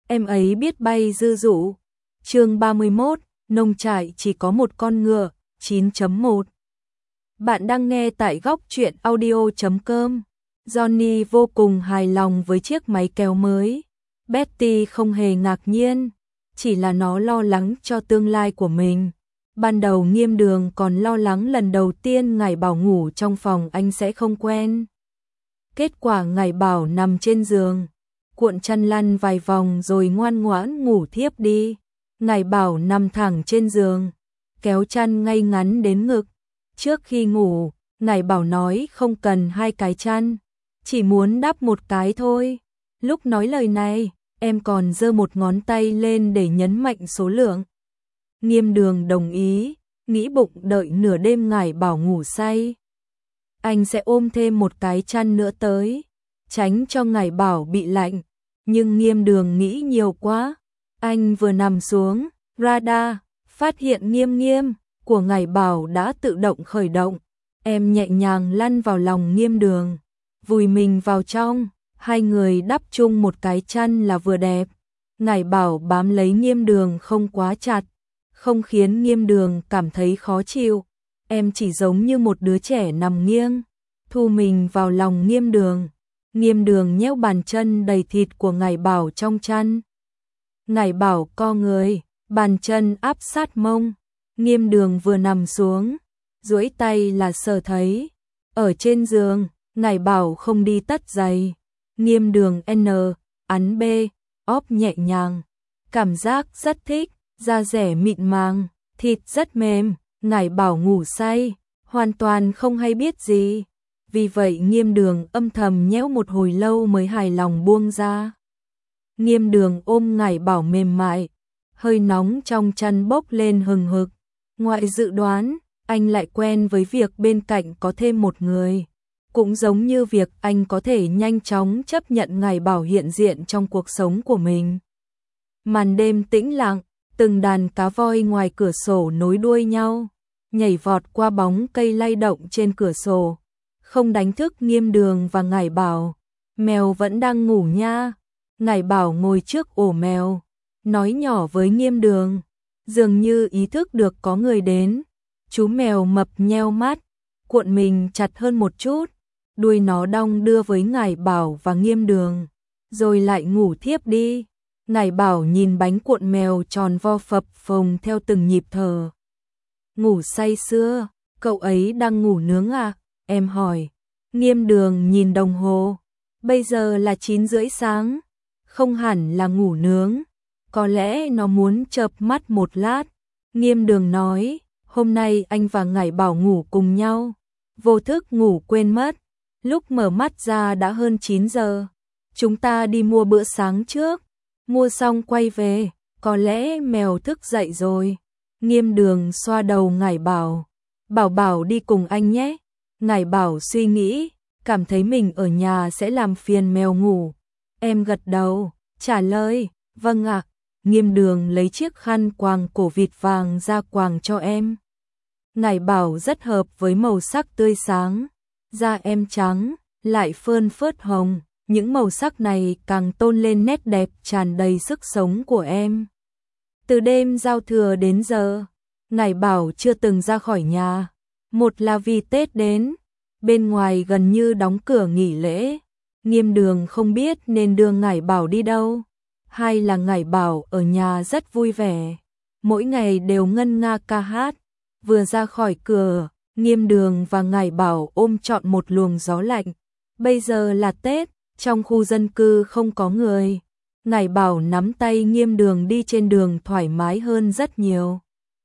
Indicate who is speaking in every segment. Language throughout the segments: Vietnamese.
Speaker 1: em ấy biết bay dư dụ. Chương 31, nông trại chỉ có một con ngựa, 9.1. Bạn đang nghe tại góc truyện audio.com. Johnny vô cùng hài lòng với chiếc máy kéo mới. Betty không hề ngạc nhiên, chỉ là nó lo lắng cho tương lai của mình. Ban đầu Nghiêm Đường còn lo lắng lần đầu tiên Ngải Bảo ngủ trong phòng anh sẽ không quen. Kết quả Ngải Bảo nằm trên giường, cuộn chăn lăn vài vòng rồi ngoan ngoãn ngủ thiếp đi. Ngải Bảo nằm thẳng trên giường, kéo chăn ngay ngắn đến ngực. Trước khi ngủ, Ngải Bảo nói không cần 2 cái chăn, chỉ muốn đắp 1 cái thôi. Lúc nói lời này, em còn giơ một ngón tay lên để nhấn mạnh số lượng. Nghiêm Đường đồng ý, nghĩ bụng đợi nửa đêm Ngải Bảo ngủ say, anh sẽ ôm thêm 1 cái chăn nữa tới, tránh cho Ngải Bảo bị lạnh. Nhưng Nghiêm Đường nghĩ nhiều quá, anh vừa nằm xuống, radar phát hiện Nghiêm Nghiêm của Ngải Bảo đã tự động khởi động. Em nhẹ nhàng lăn vào lòng Nghiêm Đường, vùi mình vào trong, hai người đắp chung 1 cái chăn là vừa đẹp. Ngải Bảo bám lấy Nghiêm Đường không quá chặt, không khiến Nghiêm Đường cảm thấy khó chịu. Em chỉ giống như một đứa trẻ nằm nghiêng, thu mình vào lòng Nghiêm Đường. Nghiêm Đường nhéo bàn chân đầy thịt của Ngải Bảo trong chăn. Ngải Bảo co người, bàn chân áp sát mông. Nghiêm Đường vừa nằm xuống, duỗi tay là sờ thấy. Ở trên giường, Ngải Bảo không đi tất giày. Nghiêm Đường ấn B, óp nhẹ nhàng. Cảm giác rất thích, da dẻ mịn màng, thịt rất mềm. Ngải Bảo ngủ say, hoàn toàn không hay biết gì. Vì vậy Nghiêm Đường âm thầm nhéo một hồi lâu mới hài lòng buông ra. Nghiêm Đường ôm Ngải Bảo mềm mại, hơi nóng trong chăn bốc lên hừng hực. Ngoại dự đoán, anh lại quen với việc bên cạnh có thêm một người. Cũng giống như việc anh có thể nhanh chóng chấp nhận Ngải Bảo hiện diện trong cuộc sống của mình. Màn đêm tĩnh lặng, từng đàn cá voi ngoài cửa sổ nối đuôi nhau, nhảy vọt qua bóng cây lay động trên cửa sổ, không đánh thức Nghiêm Đường và Ngải Bảo. Mèo vẫn đang ngủ nha. Ngải Bảo ngồi trước ổ mèo, nói nhỏ với Nghiêm Đường, dường như ý thức được có người đến. Chú mèo mập nheo mắt, cuộn mình chặt hơn một chút, đuôi nó đong đưa với Ngải Bảo và Nghiêm Đường, rồi lại ngủ thiếp đi. Ngải Bảo nhìn bánh cuộn mèo tròn vo phập phồng theo từng nhịp thở. Ngủ say sưa, cậu ấy đang ngủ nướng à? Em hỏi. Nghiêm Đường nhìn đồng hồ, bây giờ là 9:30 sáng, không hẳn là ngủ nướng, có lẽ nó muốn chợp mắt một lát. Nghiêm Đường nói, hôm nay anh và Ngải Bảo ngủ cùng nhau, vô thức ngủ quên mất, lúc mở mắt ra đã hơn 9 giờ. Chúng ta đi mua bữa sáng trước, mua xong quay về, có lẽ mèo thức dậy rồi. Nghiêm Đường xoa đầu Ngải Bảo, Bảo Bảo đi cùng anh nhé. Ngải Bảo suy nghĩ, cảm thấy mình ở nhà sẽ làm phiền mèo ngủ. Em gật đầu, trả lời, vâng ạ. Nghiêm Đường lấy chiếc khăn quàng cổ vịt vàng ra quàng cho em. Ngải Bảo rất hợp với màu sắc tươi sáng, da em trắng, lại phơn phớt hồng. Những màu sắc này càng tôn lên nét đẹp tràn đầy sức sống của em. Từ đêm giao thừa đến giờ, Ngải Bảo chưa từng ra khỏi nhà. Một là vì Tết đến, bên ngoài gần như đóng cửa nghỉ lễ, Nghiêm Đường không biết nên đưa Ngải Bảo đi đâu. Hai là Ngải Bảo ở nhà rất vui vẻ, mỗi ngày đều ngân nga ca hát. Vừa ra khỏi cửa, Nghiêm Đường và Ngải Bảo ôm trọn một luồng gió lạnh. Bây giờ là Tết, trong khu dân cư không có người. Ngải Bảo nắm tay Nghiêm Đường đi trên đường thoải mái hơn rất nhiều.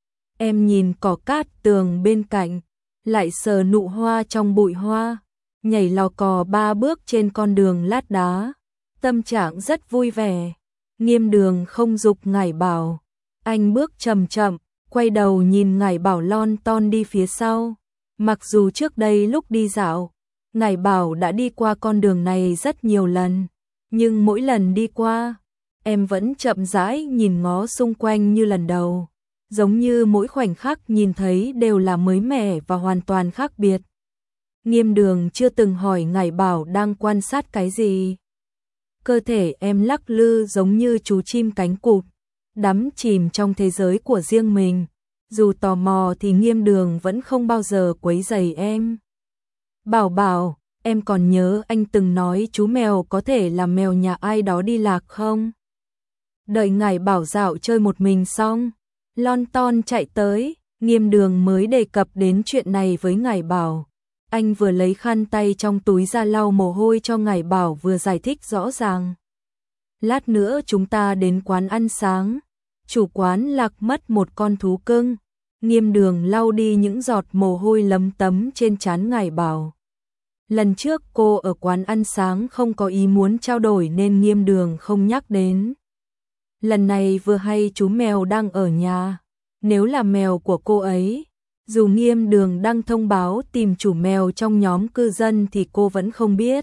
Speaker 1: Em nhìn cỏ cát tường bên cạnh, lại sờ nụ hoa trong bụi hoa, nhảy lò cò 3 bước trên con đường lát đá, tâm trạng rất vui vẻ. Nghiêm Đường không giục Ngải Bảo, anh bước chậm chậm, quay đầu nhìn Ngải Bảo lon ton đi phía sau. Mặc dù trước đây lúc đi dạo, Ngải Bảo đã đi qua con đường này rất nhiều lần, nhưng mỗi lần đi qua, em vẫn chậm rãi nhìn ngó xung quanh như lần đầu, giống như mỗi khoảnh khắc nhìn thấy đều là mới mẻ và hoàn toàn khác biệt. Nghiêm Đường chưa từng hỏi Ngải Bảo đang quan sát cái gì. Cơ thể em lắc lư giống như chú chim cánh cụt, đắm chìm trong thế giới của riêng mình. Dù tò mò thì Nghiêm Đường vẫn không bao giờ quấy rầy em. Bảo Bảo, em còn nhớ anh từng nói chú mèo có thể là mèo nhà ai đó đi lạc không? Đợi Ngải Bảo dạo chơi một mình xong, lon ton chạy tới, Nghiêm Đường mới đề cập đến chuyện này với Ngải Bảo. Anh vừa lấy khăn tay trong túi ra lau mồ hôi cho Ngải Bảo vừa giải thích rõ ràng. Lát nữa chúng ta đến quán ăn sáng, chủ quán lạc mất một con thú cưng. Nghiêm Đường lau đi những giọt mồ hôi lấm tấm trên trán Ngải Bảo. Lần trước cô ở quán ăn sáng không có ý muốn trao đổi nên Nghiêm Đường không nhắc đến. Lần này vừa hay chú mèo đang ở nhà, nếu là mèo của cô ấy, dù Nghiêm Đường đăng thông báo tìm chủ mèo trong nhóm cư dân thì cô vẫn không biết.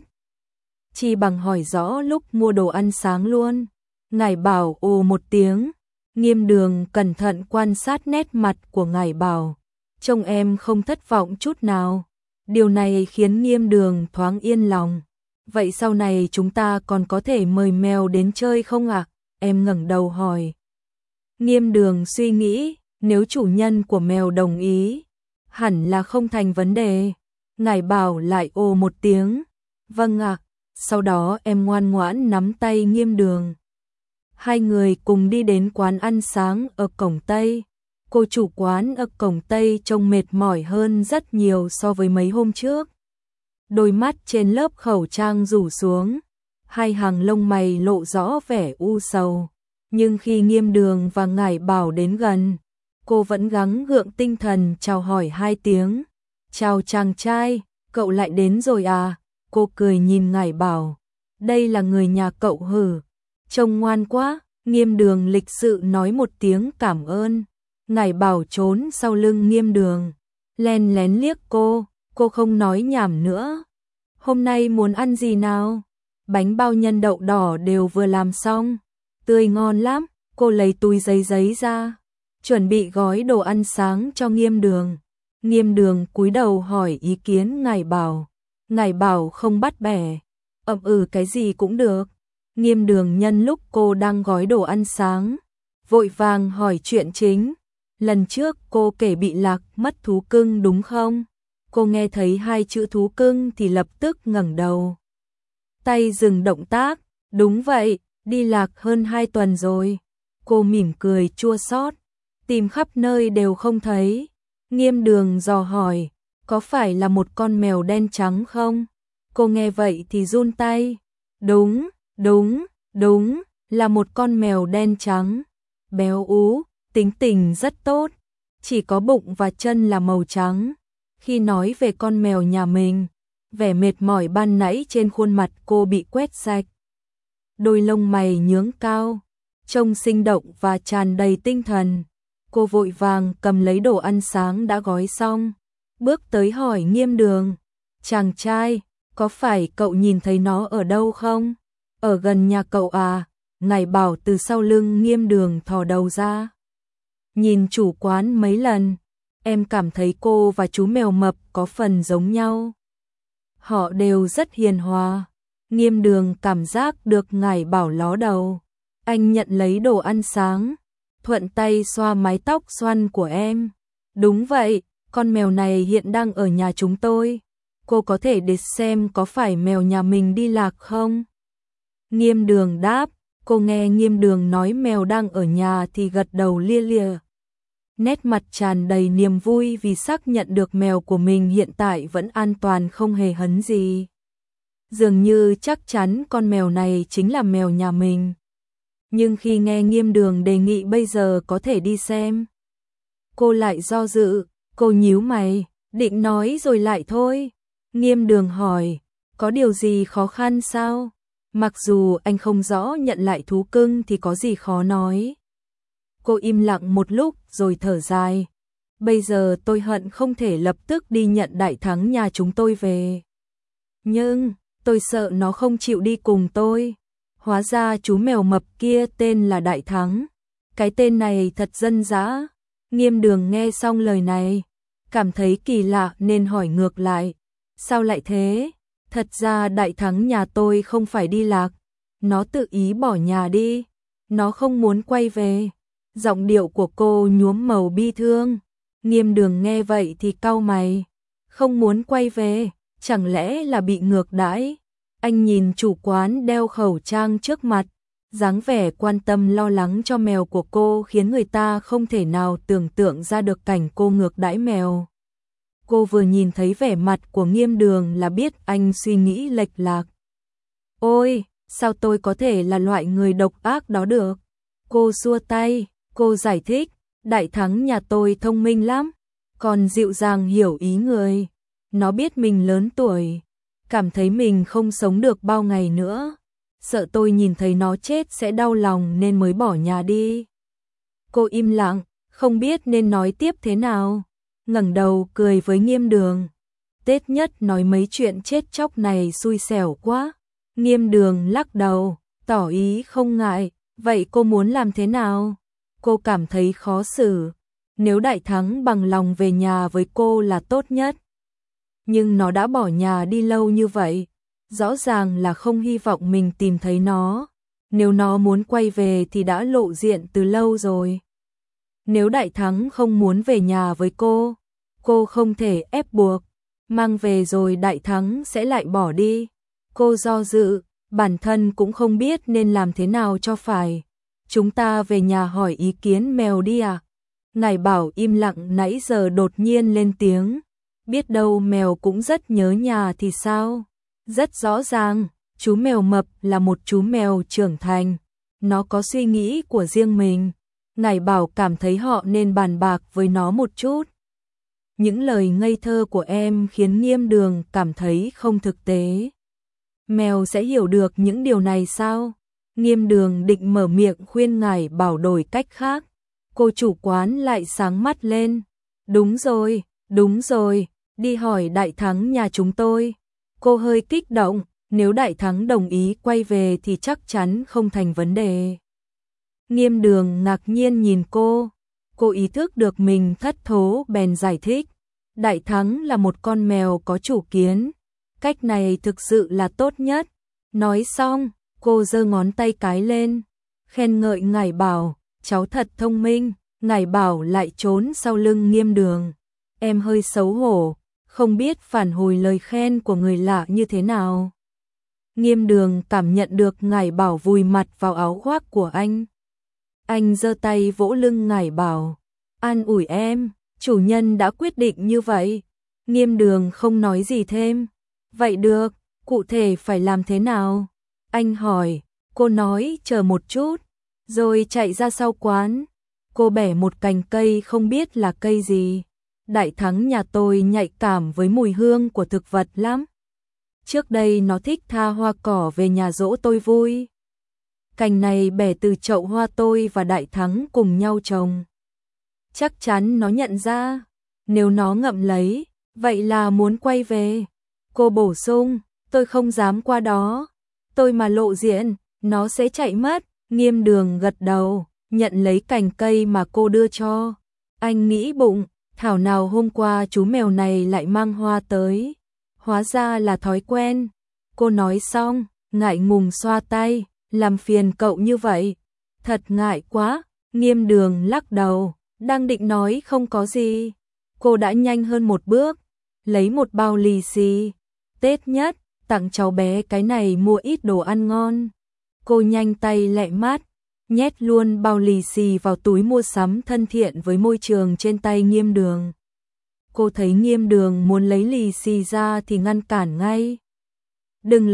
Speaker 1: Chỉ bằng hỏi rõ lúc mua đồ ăn sáng luôn. Ngải Bảo ồ một tiếng, Nghiêm Đường cẩn thận quan sát nét mặt của Ngải Bảo. Trông em không thất vọng chút nào. Điều này khiến Nghiêm Đường thoáng yên lòng. Vậy sau này chúng ta còn có thể mời mèo đến chơi không ạ? Em ngẩng đầu hỏi. Nghiêm Đường suy nghĩ, nếu chủ nhân của mèo đồng ý, hẳn là không thành vấn đề. Ngải Bảo lại ồ một tiếng. Vâng ạ. Sau đó em ngoan ngoãn nắm tay Nghiêm Đường. Hai người cùng đi đến quán ăn sáng ở cổng Tây. Cô chủ quán ở cổng Tây trông mệt mỏi hơn rất nhiều so với mấy hôm trước. Đôi mắt trên lớp khẩu trang rủ xuống, hai hàng lông mày lộ rõ vẻ u sầu. Nhưng khi Nghiêm Đường và Ngải Bảo đến gần, cô vẫn gắng gượng tinh thần chào hỏi hai tiếng. Chào chàng trai, cậu lại đến rồi à? Cô cười nhìn Ngải Bảo. Đây là người nhà cậu hử? Trông ngoan quá. Nghiêm Đường lịch sự nói một tiếng cảm ơn. Ngải Bảo trốn sau lưng Nghiêm Đường, len lén liếc cô không nói nhảm nữa. Hôm nay muốn ăn gì nào? Bánh bao nhân đậu đỏ đều vừa làm xong, tươi ngon lắm. Cô lấy túi giấy ra, chuẩn bị gói đồ ăn sáng cho Nghiêm Đường. Nghiêm Đường cúi đầu hỏi ý kiến Ngải Bảo. Ngải Bảo không bắt bẻ, cái gì cũng được. Nghiêm Đường nhân lúc cô đang gói đồ ăn sáng, vội vàng hỏi chuyện chính. Lần trước cô kể bị lạc mất thú cưng đúng không? Cô nghe thấy hai chữ thú cưng thì lập tức ngẩng đầu. Tay dừng động tác, đúng vậy, đi lạc hơn 2 tuần rồi. Cô mỉm cười chua xót, tìm khắp nơi đều không thấy. Nghiêm Đường dò hỏi, có phải là một con mèo đen trắng không? Cô nghe vậy thì run tay. Đúng, là một con mèo đen trắng, béo ú, tính tình rất tốt, chỉ có bụng và chân là màu trắng. Khi nói về con mèo nhà mình, vẻ mệt mỏi ban nãy trên khuôn mặt cô bị quét sạch. Đôi lông mày nhướng cao, trông sinh động và tràn đầy tinh thần. Cô vội vàng cầm lấy đồ ăn sáng đã gói xong, bước tới hỏi Nghiêm Đường. Chàng trai, có phải cậu nhìn thấy nó ở đâu không? Ở gần nhà cậu à? Ngải Bảo từ sau lưng Nghiêm Đường thò đầu ra. Nhìn chủ quán mấy lần, em cảm thấy cô và chú mèo mập có phần giống nhau. Họ đều rất hiền hòa. Nghiêm Đường cảm giác được Ngải Bảo ló đầu. Anh nhận lấy đồ ăn sáng, thuận tay xoa mái tóc xoăn của em. Đúng vậy, con mèo này hiện đang ở nhà chúng tôi. Cô có thể để xem có phải mèo nhà mình đi lạc không? Nghiêm Đường đáp. Cô nghe Nghiêm Đường nói mèo đang ở nhà thì gật đầu lia lịa. Nét mặt tràn đầy niềm vui vì xác nhận được mèo của mình hiện tại vẫn an toàn không hề hấn gì. Dường như chắc chắn con mèo này chính là mèo nhà mình. Nhưng khi nghe Nghiêm Đường đề nghị bây giờ có thể đi xem, cô lại do dự. Cô nhíu mày, định nói rồi lại thôi. Nghiêm Đường hỏi, có điều gì khó khăn sao? Mặc dù anh không rõ nhận lại thú cưng thì có gì khó nói. Cô im lặng một lúc rồi thở dài. Bây giờ tôi hận không thể lập tức đi nhận Đại Thắng nhà chúng tôi về. Nhưng, tôi sợ nó không chịu đi cùng tôi. Hóa ra chú mèo mập kia tên là Đại Thắng. Cái tên này thật dân dã. Nghiêm Đường nghe xong lời này, cảm thấy kỳ lạ nên hỏi ngược lại. Sao lại thế? Thật ra Đại Thắng nhà tôi không phải đi lạc, nó tự ý bỏ nhà đi, nó không muốn quay về. Giọng điệu của cô nhuốm màu bi thương. Nghiêm Đường nghe vậy thì cau mày. Không muốn quay về, chẳng lẽ là bị ngược đãi? Anh nhìn chủ quán đeo khẩu trang trước mặt, dáng vẻ quan tâm lo lắng cho mèo của cô khiến người ta không thể nào tưởng tượng ra được cảnh cô ngược đãi mèo. Cô vừa nhìn thấy vẻ mặt của Nghiêm Đường là biết anh suy nghĩ lệch lạc. Ôi, sao tôi có thể là loại người độc ác đó được? Cô xua tay, cô giải thích, Đại Thắng nhà tôi thông minh lắm, còn dịu dàng hiểu ý người. Nó biết mình lớn tuổi, cảm thấy mình không sống được bao ngày nữa, sợ tôi nhìn thấy nó chết sẽ đau lòng nên mới bỏ nhà đi. Cô im lặng, không biết nên nói tiếp thế nào, ngẩng đầu cười với Nghiêm Đường. Tết Nhất nói mấy chuyện chết chóc này xui xẻo quá. Nghiêm Đường lắc đầu, tỏ ý không ngại, vậy cô muốn làm thế nào? Cô cảm thấy khó xử, nếu Đại Thắng bằng lòng về nhà với cô là tốt nhất. Nhưng nó đã bỏ nhà đi lâu như vậy, rõ ràng là không hy vọng mình tìm thấy nó. Nếu nó muốn quay về thì đã lộ diện từ lâu rồi. Nếu Đại Thắng không muốn về nhà với cô không thể ép buộc, mang về rồi Đại Thắng sẽ lại bỏ đi. Cô do dự, bản thân cũng không biết nên làm thế nào cho phải. Chúng ta về nhà hỏi ý kiến mèo đi à? Ngải Bảo im lặng nãy giờ đột nhiên lên tiếng. Biết đâu mèo cũng rất nhớ nhà thì sao? Rất rõ ràng, chú mèo mập là một chú mèo trưởng thành. Nó có suy nghĩ của riêng mình. Ngải Bảo cảm thấy họ nên bàn bạc với nó một chút. Những lời ngây thơ của em khiến Nghiêm Đường cảm thấy không thực tế. Mèo sẽ hiểu được những điều này sao? Nghiêm Đường định mở miệng khuyên Ngải Bảo đổi cách khác. Cô chủ quán lại sáng mắt lên. Đúng rồi, đi hỏi Đại Thắng nhà chúng tôi. Cô hơi kích động, nếu Đại Thắng đồng ý quay về thì chắc chắn không thành vấn đề. Nghiêm Đường ngạc nhiên nhìn cô ý thức được mình thất thố bèn giải thích. Đại Thắng là một con mèo có chủ kiến, cách này thực sự là tốt nhất. Nói xong, cô giơ ngón tay cái lên, khen ngợi Ngải Bảo, cháu thật thông minh. Ngải Bảo lại trốn sau lưng Nghiêm Đường. Em hơi xấu hổ, không biết phản hồi lời khen của người lạ như thế nào. Nghiêm Đường cảm nhận được Ngải Bảo vùi mặt vào áo khoác của anh. Anh giơ tay vỗ lưng Ngải Bảo, an ủi em, chủ nhân đã quyết định như vậy. Nghiêm Đường không nói gì thêm. Vậy được, cụ thể phải làm thế nào? Anh hỏi, cô nói chờ một chút, rồi chạy ra sau quán. Cô bẻ một cành cây không biết là cây gì. Đại Thắng nhà tôi nhạy cảm với mùi hương của thực vật lắm. Trước đây nó thích tha hoa cỏ về nhà dỗ tôi vui. Cành này bẻ từ chậu hoa tôi và Đại Thắng cùng nhau trồng. Chắc chắn nó nhận ra, nếu nó ngậm lấy, vậy là muốn quay về. Cô bổ sung, tôi không dám qua đó. Tôi mà lộ diện, nó sẽ chạy mất. Nghiêm Đường gật đầu, nhận lấy cành cây mà cô đưa cho. Anh nghĩ bụng, thảo nào hôm qua chú mèo này lại mang hoa tới. Hóa ra là thói quen. Cô nói xong, ngại ngùng xoa tay, làm phiền cậu như vậy. Thật ngại quá. Nghiêm Đường lắc đầu, đang định nói không có gì. Cô đã nhanh hơn một bước, lấy một bao lì xì. Tết Nhất, tặng cháu bé cái này mua ít đồ ăn ngon. Cô nhanh tay lẹ mắt, nhét luôn bao lì xì vào túi mua sắm thân thiện với môi trường trên tay Nghiêm Đường. Cô thấy Nghiêm Đường muốn lấy lì xì ra thì ngăn cản ngay. Đừng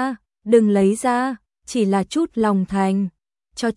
Speaker 1: lấy ra, chỉ là chút lòng thành. Cho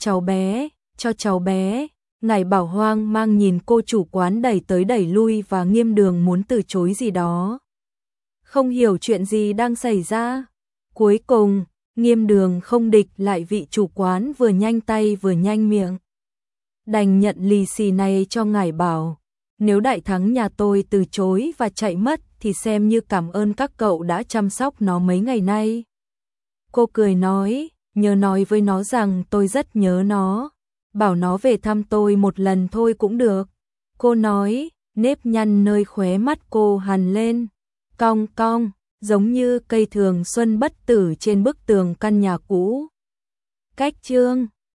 Speaker 1: cháu bé. Ngải Bảo hoang mang nhìn cô chủ quán đẩy tới đẩy lui và Nghiêm Đường muốn từ chối gì đó. Không hiểu chuyện gì đang xảy ra. Cuối cùng, Nghiêm Đường không địch lại vị chủ quán vừa nhanh tay vừa nhanh miệng. Đành nhận lì xì này cho Ngải Bảo. Nếu Đại Thắng nhà tôi từ chối và chạy mất thì xem như cảm ơn các cậu đã chăm sóc nó mấy ngày nay. Cô cười nói, nhớ nói với nó rằng tôi rất nhớ nó. Bảo nó về thăm tôi một lần thôi cũng được. Cô nói, nếp nhăn nơi khóe mắt cô hằn lên. Cong cong, giống như cây thường xuân bất tử trên bức tường căn nhà cũ. Cách chương